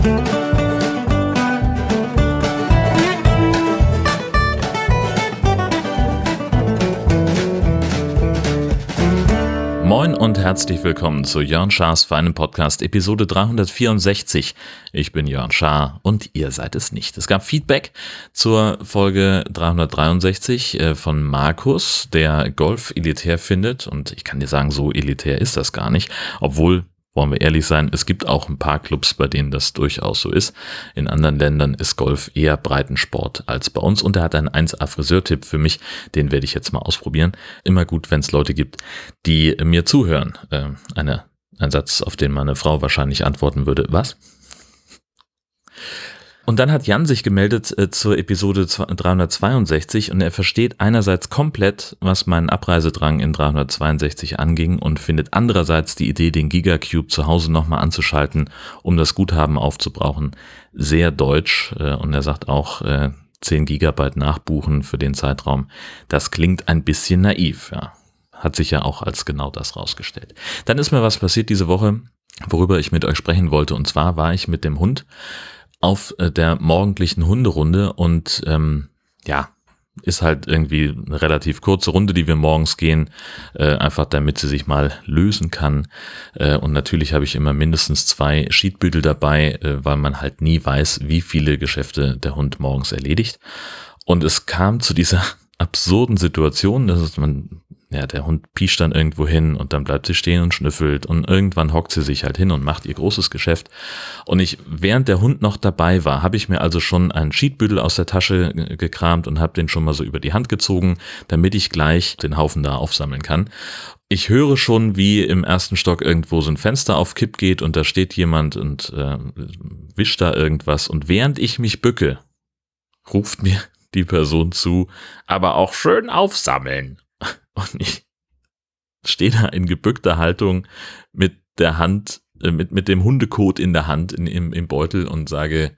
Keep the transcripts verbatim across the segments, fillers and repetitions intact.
Moin und herzlich willkommen zu Jörn Schars feinem Podcast, Episode dreihundertvierundsechzig. Ich bin Jörn Schaar und ihr seid es nicht. Es gab Feedback zur Folge dreihundertdreiundsechzig äh, von Markus, der Golf elitär findet. Und ich kann dir sagen, so elitär ist das gar nicht. Obwohl, wollen wir ehrlich sein, es gibt auch ein paar Clubs, bei denen das durchaus so ist. In anderen Ländern ist Golf eher Breitensport als bei uns. Und er hat einen eins A Friseurtipp für mich, den werde ich jetzt mal ausprobieren. Immer gut, wenn es Leute gibt, die mir zuhören. Äh, eine, ein Satz, auf den meine Frau wahrscheinlich antworten würde. Was? Und dann hat Jan sich gemeldet äh, zur Episode dreihundertzweiundsechzig und er versteht einerseits komplett, was meinen Abreisedrang in dreihundertzweiundsechzig anging und findet andererseits die Idee, den Gigacube zu Hause nochmal anzuschalten, um das Guthaben aufzubrauchen, sehr deutsch. Äh, und er sagt auch, äh, zehn Gigabyte nachbuchen für den Zeitraum. Das klingt ein bisschen naiv, ja. Hat sich ja auch als genau das rausgestellt. Dann ist mir was passiert diese Woche, worüber ich mit euch sprechen wollte. Und zwar war ich mit dem Hund auf der morgendlichen Hunderunde und ähm, ja, ist halt irgendwie eine relativ kurze Runde, die wir morgens gehen, äh, einfach damit sie sich mal lösen kann. Äh, und natürlich habe ich immer mindestens zwei Schiedbüdel dabei, äh, weil man halt nie weiß, wie viele Geschäfte der Hund morgens erledigt. Und es kam zu dieser absurden Situation, dass man, ja, der Hund piescht dann irgendwo hin und dann bleibt sie stehen und schnüffelt und irgendwann hockt sie sich halt hin und macht ihr großes Geschäft. Und ich, während der Hund noch dabei war, habe ich mir also schon einen Schiedbüdel aus der Tasche gekramt und habe den schon mal so über die Hand gezogen, damit ich gleich den Haufen da aufsammeln kann. Ich höre schon, wie im ersten Stock irgendwo so ein Fenster auf Kipp geht und da steht jemand und äh, wischt da irgendwas. Und während ich mich bücke, ruft mir die Person zu, aber auch schön aufsammeln. Und ich stehe da in gebückter Haltung mit der Hand, äh, mit, mit dem Hundekot in der Hand in, im, im Beutel und sage,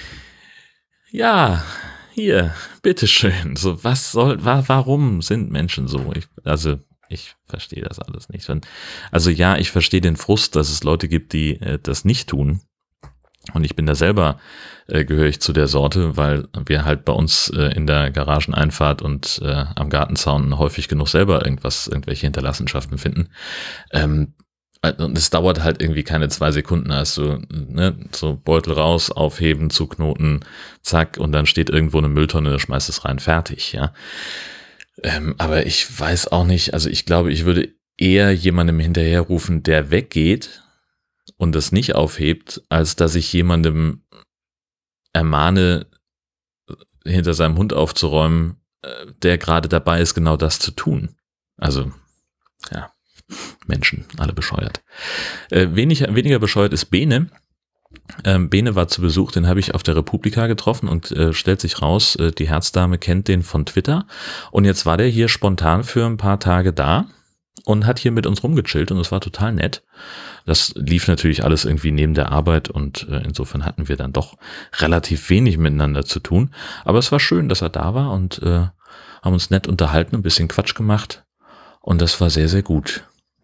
ja, hier, bitteschön. So, was soll, wa, warum sind Menschen so? Ich, also, ich verstehe das alles nicht. Also ja, ich verstehe den Frust, dass es Leute gibt, die äh, das nicht tun. Und ich bin da selber, äh, gehöre ich zu der Sorte, weil wir halt bei uns äh, in der Garageneinfahrt und äh, am Gartenzaun häufig genug selber irgendwas, irgendwelche Hinterlassenschaften finden. Ähm, und es dauert halt irgendwie keine zwei Sekunden, also ne, so Beutel raus, aufheben, zuknoten, zack, und dann steht irgendwo eine Mülltonne, da schmeißt es rein, fertig, ja. Ähm, aber ich weiß auch nicht, also ich glaube, ich würde eher jemandem hinterherrufen, der weggeht und das nicht aufhebt, als dass ich jemandem ermahne, hinter seinem Hund aufzuräumen, der gerade dabei ist, genau das zu tun. Also, ja, Menschen, alle bescheuert. Äh, wenig, weniger bescheuert ist Bene. Ähm, Bene war zu Besuch, den habe ich auf der Republika getroffen und äh, stellt sich raus, äh, die Herzdame kennt den von Twitter. Und jetzt war der hier spontan für ein paar Tage da und hat hier mit uns rumgechillt und es war total nett. Das lief natürlich alles irgendwie neben der Arbeit und äh, insofern hatten wir dann doch relativ wenig miteinander zu tun. Aber es war schön, dass er da war und äh, haben uns nett unterhalten, ein bisschen Quatsch gemacht und das war sehr, sehr gut.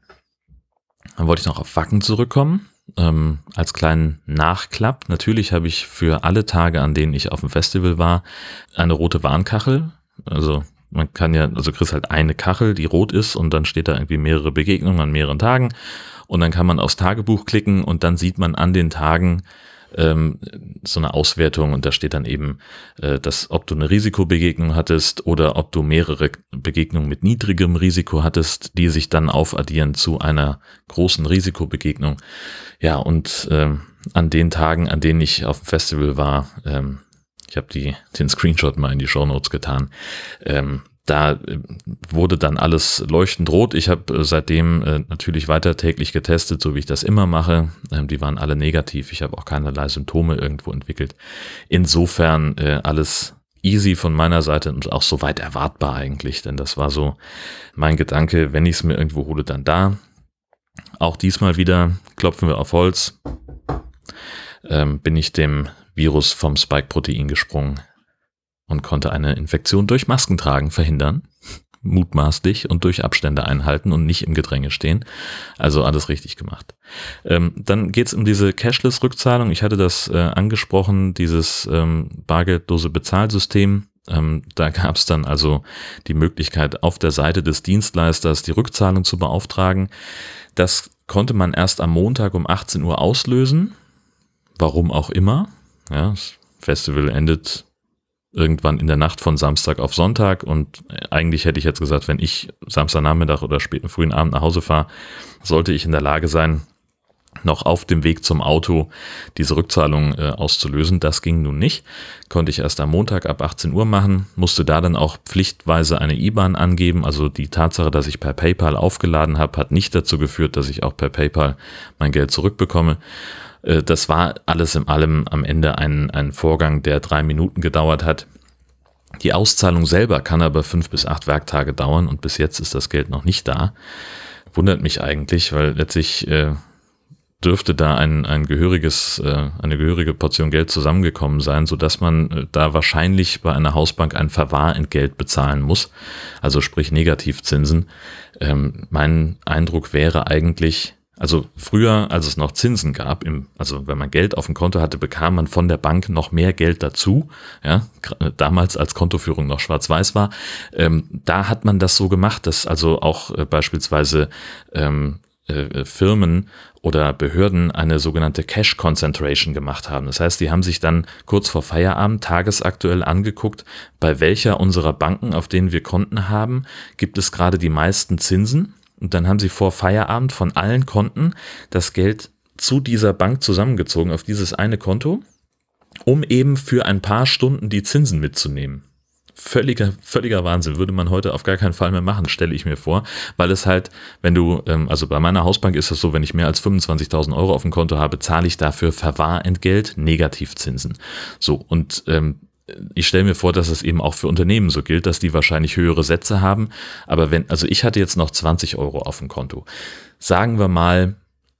Dann wollte ich noch auf Wacken zurückkommen, ähm, als kleinen Nachklapp. Natürlich habe ich für alle Tage, an denen ich auf dem Festival war, eine rote Warnkachel, also man kann ja, also kriegst halt eine Kachel, die rot ist und dann steht da irgendwie mehrere Begegnungen an mehreren Tagen und dann kann man aufs Tagebuch klicken und dann sieht man an den Tagen ähm, so eine Auswertung und da steht dann eben, äh, dass ob du eine Risikobegegnung hattest oder ob du mehrere Begegnungen mit niedrigem Risiko hattest, die sich dann aufaddieren zu einer großen Risikobegegnung. Ja, und ähm, an den Tagen, an denen ich auf dem Festival war, ähm, ich habe die den Screenshot mal in die Shownotes getan. Ähm, da wurde dann alles leuchtend rot. Ich habe äh, seitdem äh, natürlich weiter täglich getestet, so wie ich das immer mache. Ähm, die waren alle negativ. Ich habe auch keinerlei Symptome irgendwo entwickelt. Insofern äh, alles easy von meiner Seite und auch soweit erwartbar eigentlich, denn das war so mein Gedanke, wenn ich es mir irgendwo hole, dann da. Auch diesmal wieder klopfen wir auf Holz. Ähm, bin ich dem Virus vom Spike-Protein gesprungen und konnte eine Infektion durch Maskentragen verhindern, mutmaßlich, und durch Abstände einhalten und nicht im Gedränge stehen. Also alles richtig gemacht. Ähm, dann geht's um diese Cashless-Rückzahlung. Ich hatte das äh, angesprochen, dieses ähm, bargeldlose Bezahlsystem. Ähm, da gab's dann also die Möglichkeit, auf der Seite des Dienstleisters die Rückzahlung zu beauftragen. Das konnte man erst am Montag um achtzehn Uhr auslösen. Warum auch immer. Ja, das Festival endet irgendwann in der Nacht von Samstag auf Sonntag, und eigentlich hätte ich jetzt gesagt, wenn ich Samstagnachmittag oder späten frühen Abend nach Hause fahre, sollte ich in der Lage sein, noch auf dem Weg zum Auto diese Rückzahlung äh, auszulösen. Das ging nun nicht. Konnte ich erst am Montag ab achtzehn Uhr machen, musste da dann auch pflichtweise eine I B A N angeben. Also die Tatsache, dass ich per PayPal aufgeladen habe, hat nicht dazu geführt, dass ich auch per PayPal mein Geld zurückbekomme. Das war alles in allem am Ende ein, ein Vorgang, der drei Minuten gedauert hat. Die Auszahlung selber kann aber fünf bis acht Werktage dauern, und bis jetzt ist das Geld noch nicht da. Wundert mich eigentlich, weil letztlich äh, dürfte da ein, ein gehöriges, äh, eine gehörige Portion Geld zusammengekommen sein, sodass man äh, da wahrscheinlich bei einer Hausbank ein Verwahrentgelt bezahlen muss, also sprich Negativzinsen. Ähm, mein Eindruck wäre eigentlich, also früher, als es noch Zinsen gab, im, also wenn man Geld auf dem Konto hatte, bekam man von der Bank noch mehr Geld dazu. Ja, damals, als Kontoführung noch schwarz-weiß war, ähm, da hat man das so gemacht, dass also auch äh, beispielsweise ähm, äh, Firmen oder Behörden eine sogenannte Cash Concentration gemacht haben. Das heißt, die haben sich dann kurz vor Feierabend tagesaktuell angeguckt, bei welcher unserer Banken, auf denen wir Konten haben, gibt es gerade die meisten Zinsen. Und dann haben sie vor Feierabend von allen Konten das Geld zu dieser Bank zusammengezogen, auf dieses eine Konto, um eben für ein paar Stunden die Zinsen mitzunehmen. Völliger, völliger Wahnsinn, würde man heute auf gar keinen Fall mehr machen, stelle ich mir vor, weil es halt, wenn du, also bei meiner Hausbank ist es so, wenn ich mehr als fünfundzwanzigtausend Euro auf dem Konto habe, zahle ich dafür Verwahrentgelt, Negativzinsen. So, und ähm, ich stelle mir vor, dass es eben auch für Unternehmen so gilt, dass die wahrscheinlich höhere Sätze haben. Aber wenn, also ich hatte jetzt noch zwanzig Euro auf dem Konto. Sagen wir mal,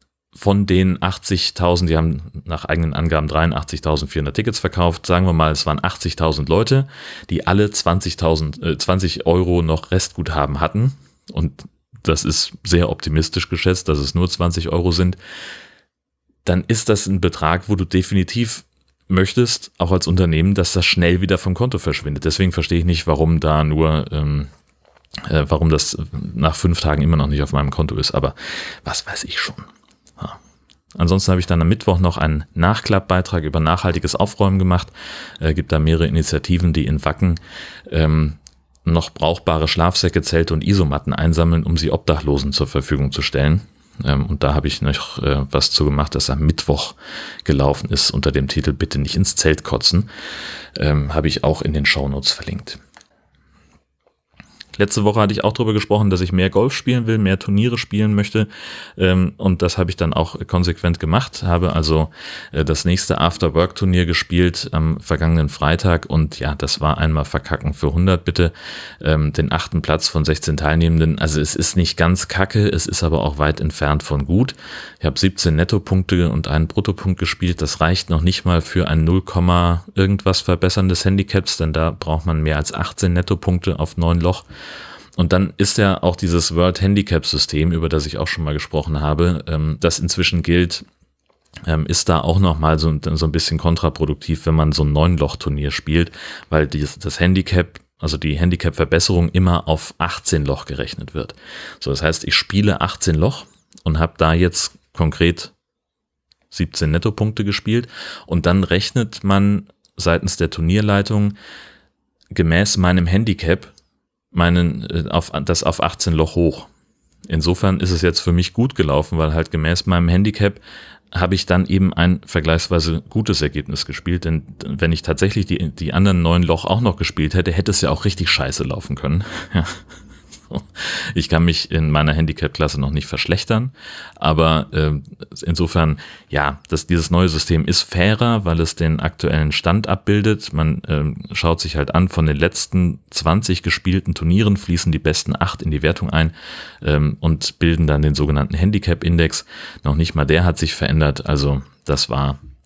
von den achtzigtausend, die haben nach eigenen Angaben dreiundachtzigtausendvierhundert Tickets verkauft, sagen wir mal, es waren achtzigtausend Leute, die alle zwanzigtausend, äh, zwanzig Euro noch Restguthaben hatten. Und das ist sehr optimistisch geschätzt, dass es nur zwanzig Euro sind. Dann ist das ein Betrag, wo du definitiv möchtest, auch als Unternehmen, dass das schnell wieder vom Konto verschwindet. Deswegen verstehe ich nicht, warum da nur, ähm, äh, warum das nach fünf Tagen immer noch nicht auf meinem Konto ist, aber was weiß ich schon. Ja. Ansonsten habe ich dann am Mittwoch noch einen Nachklappbeitrag über nachhaltiges Aufräumen gemacht. Es äh, gibt da mehrere Initiativen, die in Wacken ähm, noch brauchbare Schlafsäcke, Zelte und Isomatten einsammeln, um sie Obdachlosen zur Verfügung zu stellen. Ähm, und da habe ich noch äh, was zu gemacht, das am Mittwoch gelaufen ist unter dem Titel Bitte nicht ins Zelt kotzen. Ähm, habe ich auch in den Shownotes verlinkt. Letzte Woche hatte ich auch darüber gesprochen, dass ich mehr Golf spielen will, mehr Turniere spielen möchte, ähm, und das habe ich dann auch konsequent gemacht, habe also äh, das nächste After-Work-Turnier gespielt am vergangenen Freitag, und ja, das war einmal verkacken für hundert bitte, ähm, den achten Platz von sechzehn Teilnehmenden. Also es ist nicht ganz kacke, es ist aber auch weit entfernt von gut. Ich habe siebzehn Nettopunkte und einen Bruttopunkt gespielt, das reicht noch nicht mal für ein null, irgendwas verbesserndes Handicaps, denn da braucht man mehr als achtzehn Nettopunkte auf neun Loch. Und dann ist ja auch dieses World Handicap System, über das ich auch schon mal gesprochen habe, ähm, das inzwischen gilt, ähm, ist da auch nochmal so, so ein bisschen kontraproduktiv, wenn man so ein Neun-Loch-Turnier spielt, weil dieses, das Handicap, also die Handicap-Verbesserung immer auf achtzehn Loch gerechnet wird. So, das heißt, ich spiele achtzehn Loch und habe da jetzt konkret siebzehn Nettopunkte gespielt, und dann rechnet man seitens der Turnierleitung gemäß meinem Handicap meinen auf das auf achtzehn Loch hoch. Insofern ist es jetzt für mich gut gelaufen, weil halt gemäß meinem Handicap habe ich dann eben ein vergleichsweise gutes Ergebnis gespielt, denn wenn ich tatsächlich die die anderen neun Loch auch noch gespielt hätte, hätte es ja auch richtig scheiße laufen können. Ja. Ich kann mich in meiner Handicap-Klasse noch nicht verschlechtern, aber äh, insofern, ja, das, dieses neue System ist fairer, weil es den aktuellen Stand abbildet. Man äh, schaut sich halt an, von den letzten zwanzig gespielten Turnieren fließen die besten acht in die Wertung ein ähm, und bilden dann den sogenannten Handicap-Index. Noch nicht mal der hat sich verändert, also das war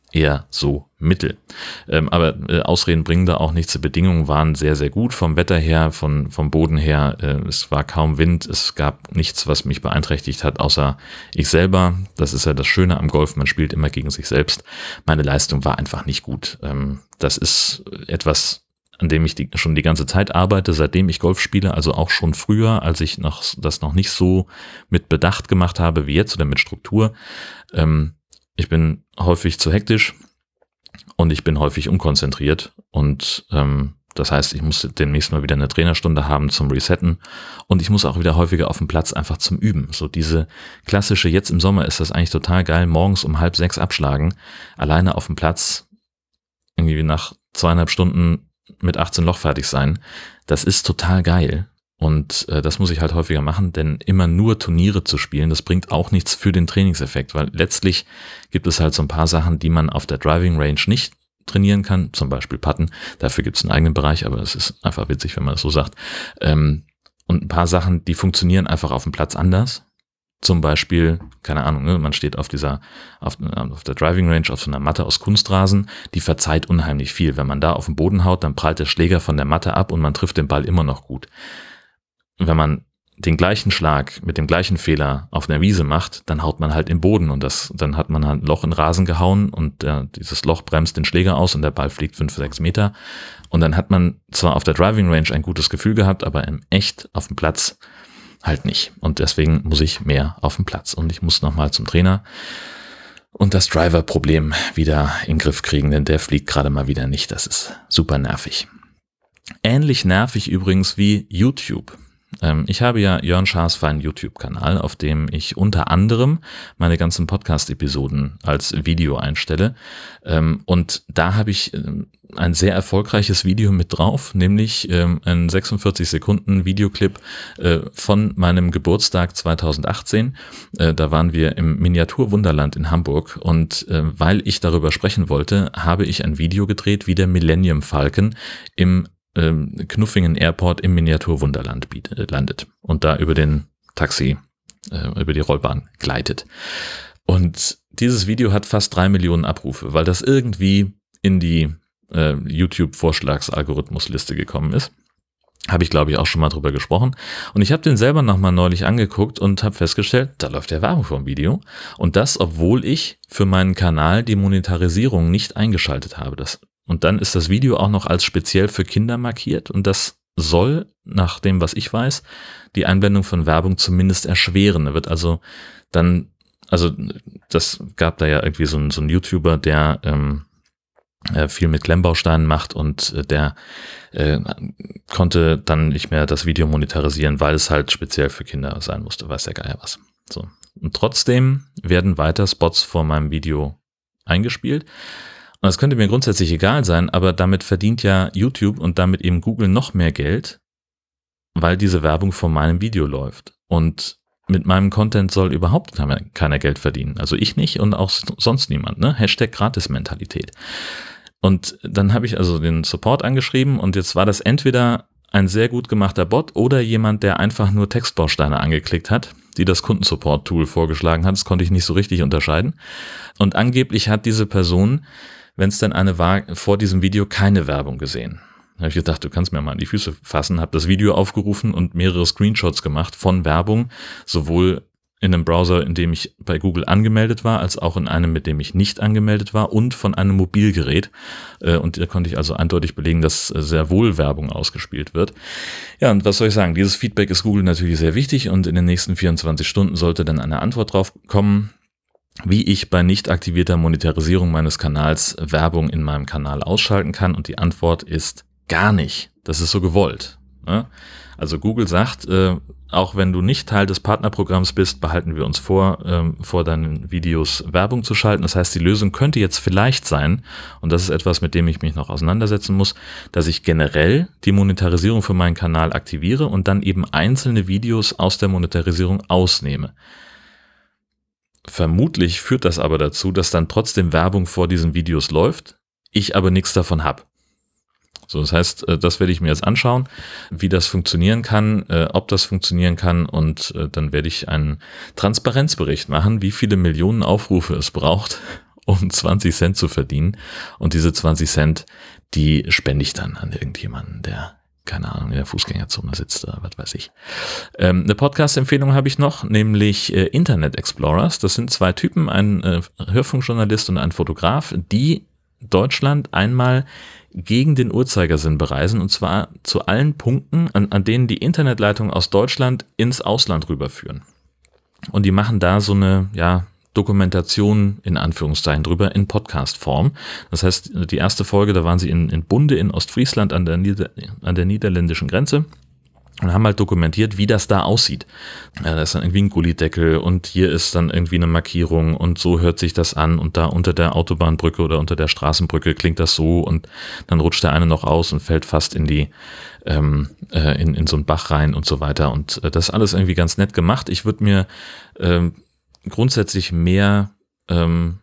eher so mittel. Ähm, aber äh, Ausreden bringen da auch nichts. Die Bedingungen waren sehr, sehr gut vom Wetter her, von, vom Boden her. Äh, es war kaum Wind, es gab nichts, was mich beeinträchtigt hat, außer ich selber. Das ist ja das Schöne am Golf, man spielt immer gegen sich selbst. Meine Leistung war einfach nicht gut. Ähm, das ist etwas, an dem ich die, schon die ganze Zeit arbeite, seitdem ich Golf spiele, also auch schon früher, als ich noch, das noch nicht so mit Bedacht gemacht habe wie jetzt oder mit Struktur. Ähm, ich bin häufig zu hektisch und ich bin häufig unkonzentriert und ähm, das heißt, ich muss demnächst mal wieder eine Trainerstunde haben zum Resetten und ich muss auch wieder häufiger auf dem Platz einfach zum Üben. So diese klassische, jetzt im Sommer ist das eigentlich total geil, morgens um halb sechs abschlagen, alleine auf dem Platz, irgendwie nach zweieinhalb Stunden mit achtzehn Loch fertig sein. Das ist total geil. Und äh, das muss ich halt häufiger machen, denn immer nur Turniere zu spielen, das bringt auch nichts für den Trainingseffekt, weil letztlich gibt es halt so ein paar Sachen, die man auf der Driving Range nicht trainieren kann, zum Beispiel Putten, dafür gibt es einen eigenen Bereich, aber es ist einfach witzig, wenn man das so sagt. Ähm, und ein paar Sachen, die funktionieren einfach auf dem Platz anders. Zum Beispiel, keine Ahnung, ne, man steht auf dieser, auf, auf der Driving Range auf so einer Matte aus Kunstrasen, die verzeiht unheimlich viel. Wenn man da auf den Boden haut, dann prallt der Schläger von der Matte ab und man trifft den Ball immer noch gut. Wenn man den gleichen Schlag mit dem gleichen Fehler auf einer Wiese macht, dann haut man halt im Boden und das, dann hat man halt ein Loch in Rasen gehauen und äh, dieses Loch bremst den Schläger aus und der Ball fliegt fünf, sechs Meter und dann hat man zwar auf der Driving Range ein gutes Gefühl gehabt, aber im echt auf dem Platz halt nicht und deswegen muss ich mehr auf dem Platz und ich muss nochmal zum Trainer und das Driver-Problem wieder in den Griff kriegen, denn der fliegt gerade mal wieder nicht, das ist super nervig. Ähnlich nervig übrigens wie YouTube. Ich habe ja Jörn Schaas feinen YouTube-Kanal, auf dem ich unter anderem meine ganzen Podcast-Episoden als Video einstelle. Und da habe ich ein sehr erfolgreiches Video mit drauf, nämlich einen sechsundvierzig Sekunden Videoclip von meinem Geburtstag zweitausendachtzehn. Da waren wir im Miniaturwunderland in Hamburg und weil ich darüber sprechen wollte, habe ich ein Video gedreht, wie der Millennium Falcon im Knuffingen Airport im Miniaturwunderland landet und da über den Taxi, äh, über die Rollbahn gleitet. Und dieses Video hat fast drei Millionen Abrufe, weil das irgendwie in die äh, YouTube-Vorschlagsalgorithmusliste gekommen ist. Habe ich, glaube ich, auch schon mal drüber gesprochen. Und ich habe den selber nochmal neulich angeguckt und habe festgestellt, da läuft ja Werbung vom Video. Und das, obwohl ich für meinen Kanal die Monetarisierung nicht eingeschaltet habe. Das Und dann ist das Video auch noch als speziell für Kinder markiert und das soll, nach dem, was ich weiß, die Einblendung von Werbung zumindest erschweren. Da wird also dann, also das gab da ja irgendwie so einen, so einen YouTuber, der ähm, viel mit Klemmbausteinen macht und äh, der äh, konnte dann nicht mehr das Video monetarisieren, weil es halt speziell für Kinder sein musste, weiß der Geier was. So. Und trotzdem werden weiter Spots vor meinem Video eingespielt. Und das könnte mir grundsätzlich egal sein, aber damit verdient ja YouTube und damit eben Google noch mehr Geld, weil diese Werbung vor meinem Video läuft. Und mit meinem Content soll überhaupt keiner Geld verdienen. Also ich nicht und auch sonst niemand, ne? Hashtag Gratis-Mentalität. Und dann habe ich also den Support angeschrieben und jetzt war das entweder ein sehr gut gemachter Bot oder jemand, der einfach nur Textbausteine angeklickt hat, die das Kundensupport-Tool vorgeschlagen hat. Das konnte ich nicht so richtig unterscheiden. Und angeblich hat diese Person, wenn es denn eine war, vor diesem Video keine Werbung gesehen. Da habe ich gedacht, du kannst mir mal an die Füße fassen, habe das Video aufgerufen und mehrere Screenshots gemacht von Werbung, sowohl in einem Browser, in dem ich bei Google angemeldet war, als auch in einem, mit dem ich nicht angemeldet war und von einem Mobilgerät. Und da konnte ich also eindeutig belegen, dass sehr wohl Werbung ausgespielt wird. Ja, und was soll ich sagen? Dieses Feedback ist Google natürlich sehr wichtig und in den nächsten vierundzwanzig Stunden sollte dann eine Antwort drauf kommen, wie ich bei nicht aktivierter Monetarisierung meines Kanals Werbung in meinem Kanal ausschalten kann. Und die Antwort ist gar nicht. Das ist so gewollt. Also Google sagt, äh, auch wenn du nicht Teil des Partnerprogramms bist, behalten wir uns vor, ähm, vor deinen Videos Werbung zu schalten. Das heißt, die Lösung könnte jetzt vielleicht sein, und das ist etwas, mit dem ich mich noch auseinandersetzen muss, dass ich generell die Monetarisierung für meinen Kanal aktiviere und dann eben einzelne Videos aus der Monetarisierung ausnehme. Vermutlich führt das aber dazu, dass dann trotzdem Werbung vor diesen Videos läuft, ich aber nichts davon habe. So, das heißt, das werde ich mir jetzt anschauen, wie das funktionieren kann, ob das funktionieren kann und dann werde ich einen Transparenzbericht machen, wie viele Millionen Aufrufe es braucht, um zwanzig Cent zu verdienen. Und diese zwanzig Cent, die spende ich dann an irgendjemanden, der, keine Ahnung, in der Fußgängerzone sitzt oder was weiß ich. Ähm, eine Podcast-Empfehlung habe ich noch, nämlich äh, Internet Explorers. Das sind zwei Typen, ein äh, Hörfunkjournalist und ein Fotograf, die Deutschland einmal gegen den Uhrzeigersinn bereisen, und zwar zu allen Punkten, an, an denen die Internetleitungen aus Deutschland ins Ausland rüberführen. Und die machen da so eine, ja, Dokumentation in Anführungszeichen drüber in Podcast-Form. Das heißt, die erste Folge, da waren sie in, in Bunde in Ostfriesland an der, Nieder, an der niederländischen Grenze und haben halt dokumentiert, wie das da aussieht. Ja, da ist dann irgendwie ein Gullideckel und hier ist dann irgendwie eine Markierung und so hört sich das an und da unter der Autobahnbrücke oder unter der Straßenbrücke klingt das so und dann rutscht der eine noch aus und fällt fast in die ähm, äh, in, in so einen Bach rein und so weiter. Und äh, das ist alles irgendwie ganz nett gemacht. Ich würde mir ähm, grundsätzlich mehr ähm,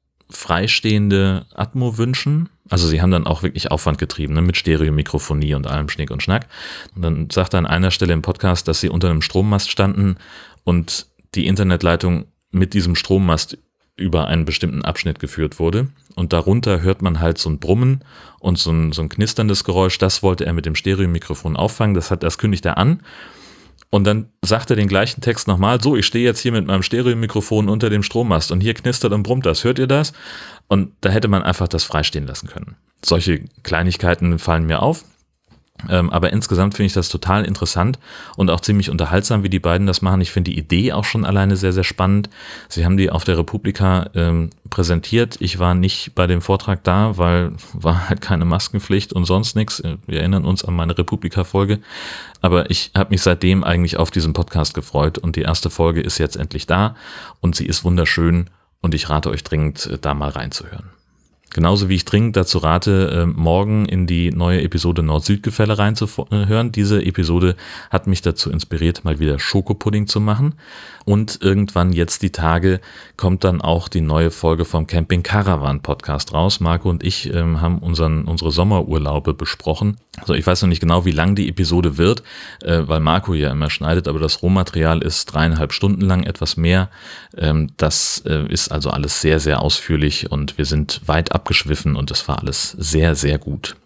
freistehende Atmo wünschen. Also sie haben dann auch wirklich Aufwand getrieben, ne, mit Stereomikrofonie und allem Schnick und Schnack. Und dann sagt er an einer Stelle im Podcast, dass sie unter einem Strommast standen und die Internetleitung mit diesem Strommast über einen bestimmten Abschnitt geführt wurde. Und darunter hört man halt so ein Brummen und so ein, so ein knisterndes Geräusch. Das wollte er mit dem Stereomikrofon auffangen. Das hat, das kündigt er an. Und dann sagt er den gleichen Text nochmal, so, ich stehe jetzt hier mit meinem Stereomikrofon unter dem Strommast und hier knistert und brummt das, hört ihr das? Und da hätte man einfach das freistehen lassen können. Solche Kleinigkeiten fallen mir auf, ähm, aber insgesamt finde ich das total interessant und auch ziemlich unterhaltsam, wie die beiden das machen. Ich finde die Idee auch schon alleine sehr, sehr spannend. Sie haben die auf der Republika ähm, präsentiert. Ich war nicht bei dem Vortrag da, weil war halt keine Maskenpflicht und sonst nichts. Wir erinnern uns an meine Republika-Folge. Aber ich habe mich seitdem eigentlich auf diesen Podcast gefreut und die erste Folge ist jetzt endlich da und sie ist wunderschön und ich rate euch dringend, da mal reinzuhören. Genauso wie ich dringend dazu rate, morgen in die neue Episode Nord-Süd-Gefälle reinzuhören. Diese Episode hat mich dazu inspiriert, mal wieder Schokopudding zu machen. Und irgendwann jetzt die Tage kommt dann auch die neue Folge vom Camping Caravan Podcast raus. Marco und ich ähm, haben unseren, unsere Sommerurlaube besprochen. Also ich weiß noch nicht genau, wie lang die Episode wird, äh, weil Marco ja immer schneidet, aber das Rohmaterial ist dreieinhalb Stunden lang, etwas mehr. Ähm, das äh, ist also alles sehr, sehr ausführlich und wir sind weit abgeschwiffen und es war alles sehr, sehr gut.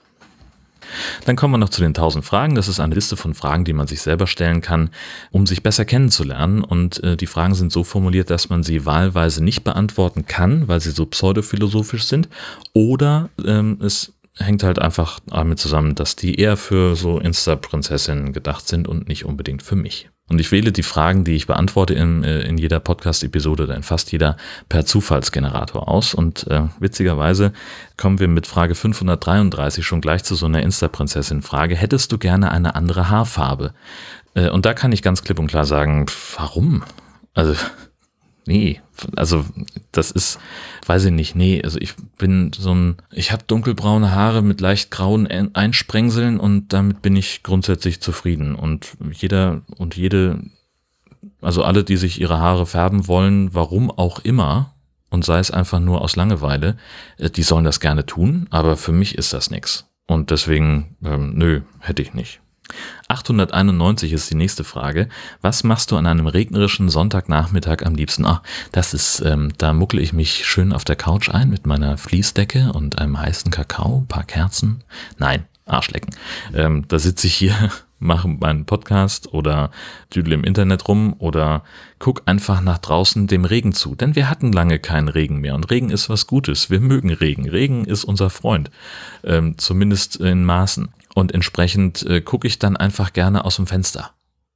Dann kommen wir noch zu den tausend Fragen. Das ist eine Liste von Fragen, die man sich selber stellen kann, um sich besser kennenzulernen. Und äh, die Fragen sind so formuliert, dass man sie wahlweise nicht beantworten kann, weil sie so pseudophilosophisch sind. Oder ähm, es hängt halt einfach damit zusammen, dass die eher für so Insta-Prinzessinnen gedacht sind und nicht unbedingt für mich. Und ich wähle die Fragen, die ich beantworte in, in jeder Podcast-Episode oder in fast jeder per Zufallsgenerator aus. Und äh, witzigerweise kommen wir mit Frage fünfhundertdreiunddreißig schon gleich zu so einer Insta-Prinzessin-Frage. Hättest du gerne eine andere Haarfarbe? Äh, und da kann ich ganz klipp und klar sagen, pff, warum? Also nee, also das ist, weiß ich nicht, nee, also ich bin so ein, ich habe dunkelbraune Haare mit leicht grauen Einsprengseln und damit bin ich grundsätzlich zufrieden und jeder und jede, also alle, die sich ihre Haare färben wollen, warum auch immer und sei es einfach nur aus Langeweile, die sollen das gerne tun, aber für mich ist das nix und deswegen, ähm, nö, hätte ich nicht. achthunderteinundneunzig ist die nächste Frage. Was machst du an einem regnerischen Sonntagnachmittag am liebsten? Ach, das ist, ähm, da muckle ich mich schön auf der Couch ein mit meiner Fließdecke und einem heißen Kakao, ein paar Kerzen. Nein, Arschlecken. Ähm, da sitze ich hier, mache meinen Podcast oder düdel im Internet rum oder guck einfach nach draußen dem Regen zu. Denn wir hatten lange keinen Regen mehr und Regen ist was Gutes. Wir mögen Regen. Regen ist unser Freund. Ähm, zumindest in Maßen. Und entsprechend äh, gucke ich dann einfach gerne aus dem Fenster.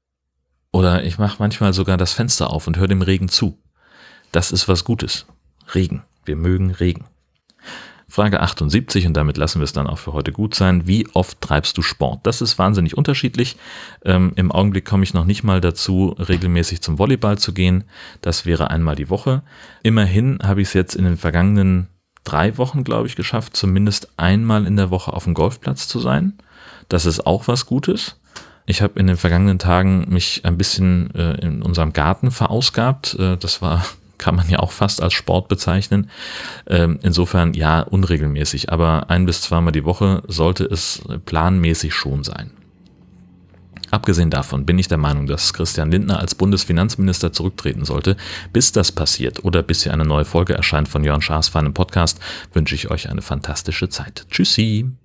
Oder ich mache manchmal sogar das Fenster auf und höre dem Regen zu. Das ist was Gutes. Regen. Wir mögen Regen. Frage achtundsiebzig, und damit lassen wir es dann auch für heute gut sein. Wie oft treibst du Sport? Das ist wahnsinnig unterschiedlich. Ähm, im Augenblick komme ich noch nicht mal dazu, regelmäßig zum Volleyball zu gehen. Das wäre einmal die Woche. Immerhin habe ich es jetzt in den vergangenen drei Wochen, glaube ich, geschafft, zumindest einmal in der Woche auf dem Golfplatz zu sein. Das ist auch was Gutes. Ich habe in den vergangenen Tagen mich ein bisschen äh, in unserem Garten verausgabt. Äh, das war, kann man ja auch fast als Sport bezeichnen. Ähm, insofern ja, unregelmäßig, aber ein bis zweimal die Woche sollte es planmäßig schon sein. Abgesehen davon bin ich der Meinung, dass Christian Lindner als Bundesfinanzminister zurücktreten sollte. Bis das passiert oder bis hier eine neue Folge erscheint von Jörn Schaas feinem Podcast, wünsche ich euch eine fantastische Zeit. Tschüssi!